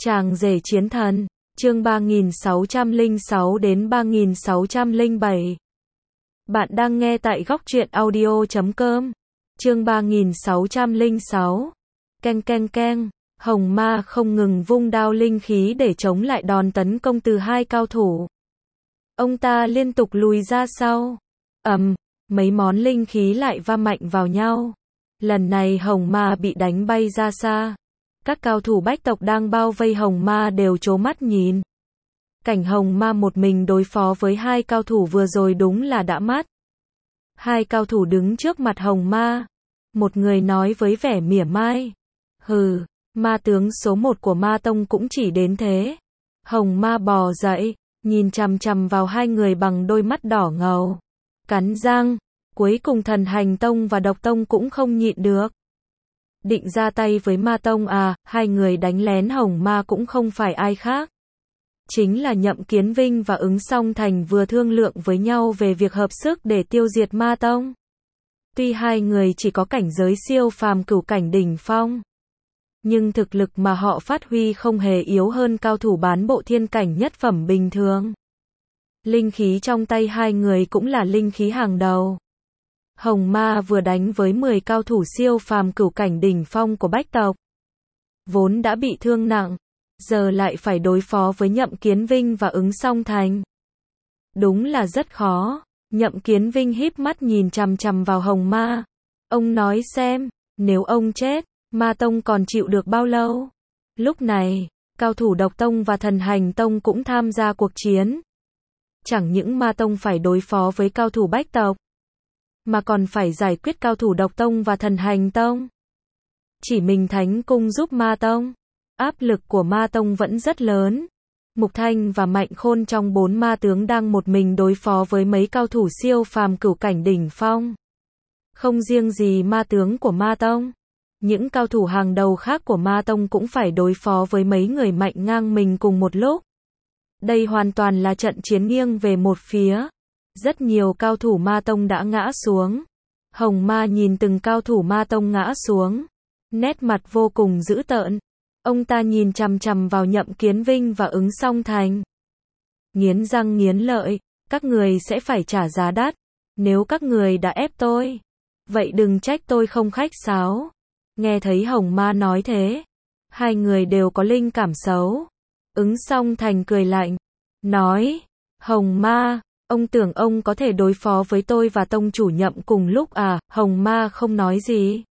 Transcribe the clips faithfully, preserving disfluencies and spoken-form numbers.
Chàng rể chiến thần, chương ba nghìn sáu trăm lẻ sáu đến ba nghìn sáu trăm lẻ bảy. Bạn đang nghe tại góc truyện audio chấm com. Chương ba nghìn sáu trăm lẻ sáu. Keng keng keng, Hồng Ma không ngừng vung đao linh khí để chống lại đòn tấn công từ hai cao thủ. Ông ta liên tục lùi ra sau. Ầm, mấy món linh khí lại va mạnh vào nhau. Lần này Hồng Ma bị đánh bay ra xa. Các cao thủ bách tộc đang bao vây Hồng Ma đều trố mắt nhìn. Cảnh Hồng Ma một mình đối phó với hai cao thủ vừa rồi đúng là đã mắt. Hai cao thủ đứng trước mặt Hồng Ma. Một người nói với vẻ mỉa mai. Hừ, ma tướng số một của Ma Tông cũng chỉ đến thế. Hồng Ma bò dậy, nhìn chằm chằm vào hai người bằng đôi mắt đỏ ngầu. Cắn răng, cuối cùng Thần Hành Tông và Độc Tông cũng không nhịn được. Định ra tay với Ma Tông à, hai người đánh lén Hồng Ma cũng không phải ai khác. Chính là Nhậm Kiến Vinh và Ứng Song Thành vừa thương lượng với nhau về việc hợp sức để tiêu diệt Ma Tông. Tuy hai người chỉ có cảnh giới siêu phàm cửu cảnh đỉnh phong, nhưng thực lực mà họ phát huy không hề yếu hơn cao thủ bán bộ thiên cảnh nhất phẩm bình thường. Linh khí trong tay hai người cũng là linh khí hàng đầu. Hồng Ma vừa đánh với mười cao thủ siêu phàm cửu cảnh đỉnh phong của bách tộc. Vốn đã bị thương nặng, giờ lại phải đối phó với Nhậm Kiến Vinh và Ứng Song Thành. Đúng là rất khó. Nhậm Kiến Vinh híp mắt nhìn chằm chằm vào Hồng Ma. Ông nói xem, nếu ông chết, Ma Tông còn chịu được bao lâu? Lúc này, cao thủ Độc Tông và Thần Hành Tông cũng tham gia cuộc chiến. Chẳng những Ma Tông phải đối phó với cao thủ bách tộc, mà còn phải giải quyết cao thủ Độc Tông và Thần Hành Tông. Chỉ mình Thánh Cung giúp Ma Tông, áp lực của Ma Tông vẫn rất lớn. Mục Thanh và Mạnh Khôn trong bốn ma tướng đang một mình đối phó với mấy cao thủ siêu phàm cửu cảnh đỉnh phong. Không riêng gì ma tướng của Ma Tông, những cao thủ hàng đầu khác của Ma Tông cũng phải đối phó với mấy người mạnh ngang mình cùng một lúc. Đây hoàn toàn là trận chiến nghiêng về một phía. Rất nhiều cao thủ Ma Tông đã ngã xuống. Hồng Ma nhìn từng cao thủ Ma Tông ngã xuống, nét mặt vô cùng dữ tợn. Ông ta nhìn chằm chằm vào Nhậm Kiến Vinh và Ứng Song Thành. Nghiến răng nghiến lợi, các người sẽ phải trả giá đắt. Nếu các người đã ép tôi, vậy đừng trách tôi không khách sáo. Nghe thấy Hồng Ma nói thế, hai người đều có linh cảm xấu. Ứng Song Thành cười lạnh, nói, Hồng Ma, ông tưởng ông có thể đối phó với tôi và tông chủ Nhậm cùng lúc à? Hồng Ma không nói gì.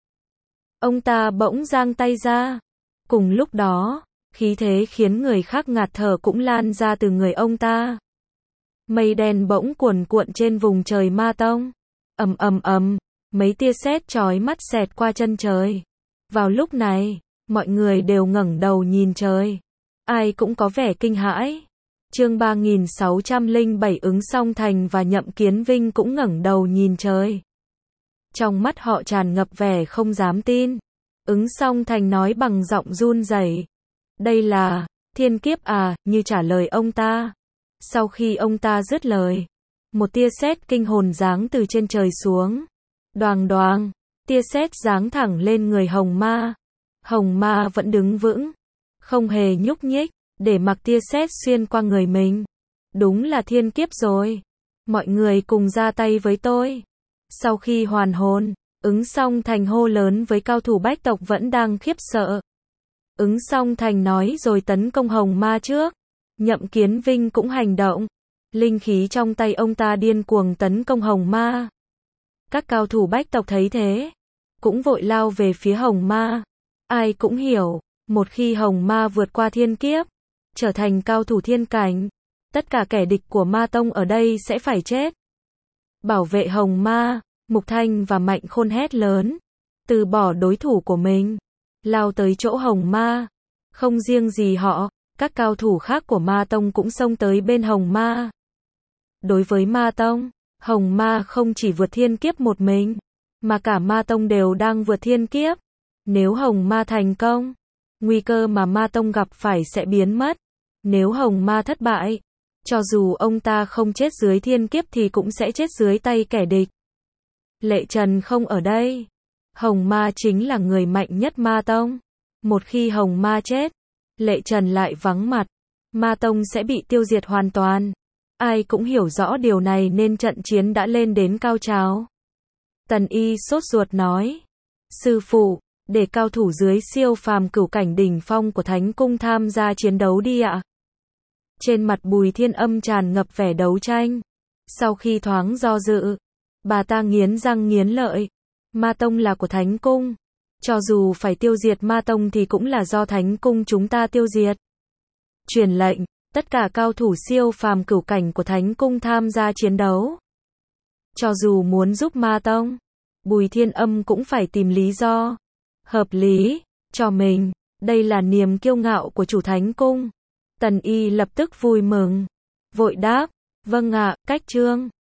Ông ta bỗng giang tay ra. Cùng lúc đó, khí thế khiến người khác ngạt thở cũng lan ra từ người ông ta. Mây đen bỗng cuồn cuộn trên vùng trời Ma Tông. Ầm ầm ầm, mấy tia sét chói mắt xẹt qua chân trời. Vào lúc này, mọi người đều ngẩng đầu nhìn trời. Ai cũng có vẻ kinh hãi. Chương ba nghìn sáu trăm lẻ bảy, Ứng Song Thành và Nhậm Kiến Vinh cũng ngẩng đầu nhìn trời. Trong mắt họ tràn ngập vẻ không dám tin. Ứng Song Thành nói bằng giọng run rẩy, đây là thiên kiếp à? Như trả lời ông ta. Sau khi ông ta dứt lời, một tia sét kinh hồn giáng từ trên trời xuống. Đoàng đoàng, tia sét giáng thẳng lên người Hồng Ma. Hồng Ma vẫn đứng vững, không hề nhúc nhích, để mặc tia sét xuyên qua người mình. Đúng là thiên kiếp rồi. Mọi người cùng ra tay với tôi. Sau khi hoàn hồn, Ứng Song Thành hô lớn với cao thủ bách tộc vẫn đang khiếp sợ. Ứng Song Thành nói rồi tấn công Hồng Ma trước. Nhậm Kiến Vinh cũng hành động. Linh khí trong tay ông ta điên cuồng tấn công Hồng Ma. Các cao thủ bách tộc thấy thế, cũng vội lao về phía Hồng Ma. Ai cũng hiểu, một khi Hồng Ma vượt qua thiên kiếp, trở thành cao thủ thiên cảnh, tất cả kẻ địch của Ma Tông ở đây sẽ phải chết. Bảo vệ Hồng Ma, Mục Thanh và Mạnh Khôn hét lớn, từ bỏ đối thủ của mình, lao tới chỗ Hồng Ma. Không riêng gì họ, các cao thủ khác của Ma Tông cũng xông tới bên Hồng Ma. Đối với Ma Tông, Hồng Ma không chỉ vượt thiên kiếp một mình, mà cả Ma Tông đều đang vượt thiên kiếp. Nếu Hồng Ma thành công, nguy cơ mà Ma Tông gặp phải sẽ biến mất. Nếu Hồng Ma thất bại, cho dù ông ta không chết dưới thiên kiếp thì cũng sẽ chết dưới tay kẻ địch. Lệ Trần không ở đây. Hồng Ma chính là người mạnh nhất Ma Tông. Một khi Hồng Ma chết, Lệ Trần lại vắng mặt. Ma tông sẽ bị tiêu diệt hoàn toàn. Ai cũng hiểu rõ điều này nên trận chiến đã lên đến cao trào. Tần Y sốt ruột nói. Sư phụ, để cao thủ dưới siêu phàm cửu cảnh đỉnh phong của Thánh Cung tham gia chiến đấu đi ạ. Trên mặt Bùi Thiên Âm tràn ngập vẻ đấu tranh. Sau khi thoáng do dự, bà ta nghiến răng nghiến lợi. Ma tông là của Thánh Cung. Cho dù phải tiêu diệt Ma tông thì cũng là do Thánh Cung chúng ta tiêu diệt. Truyền lệnh, tất cả cao thủ siêu phàm cửu cảnh của Thánh Cung tham gia chiến đấu. Cho dù muốn giúp Ma tông, Bùi Thiên Âm cũng phải tìm lý do hợp lý cho mình. Đây là niềm kiêu ngạo của chủ Thánh Cung. Tần Y lập tức vui mừng, vội đáp, vâng ạ, cách trương.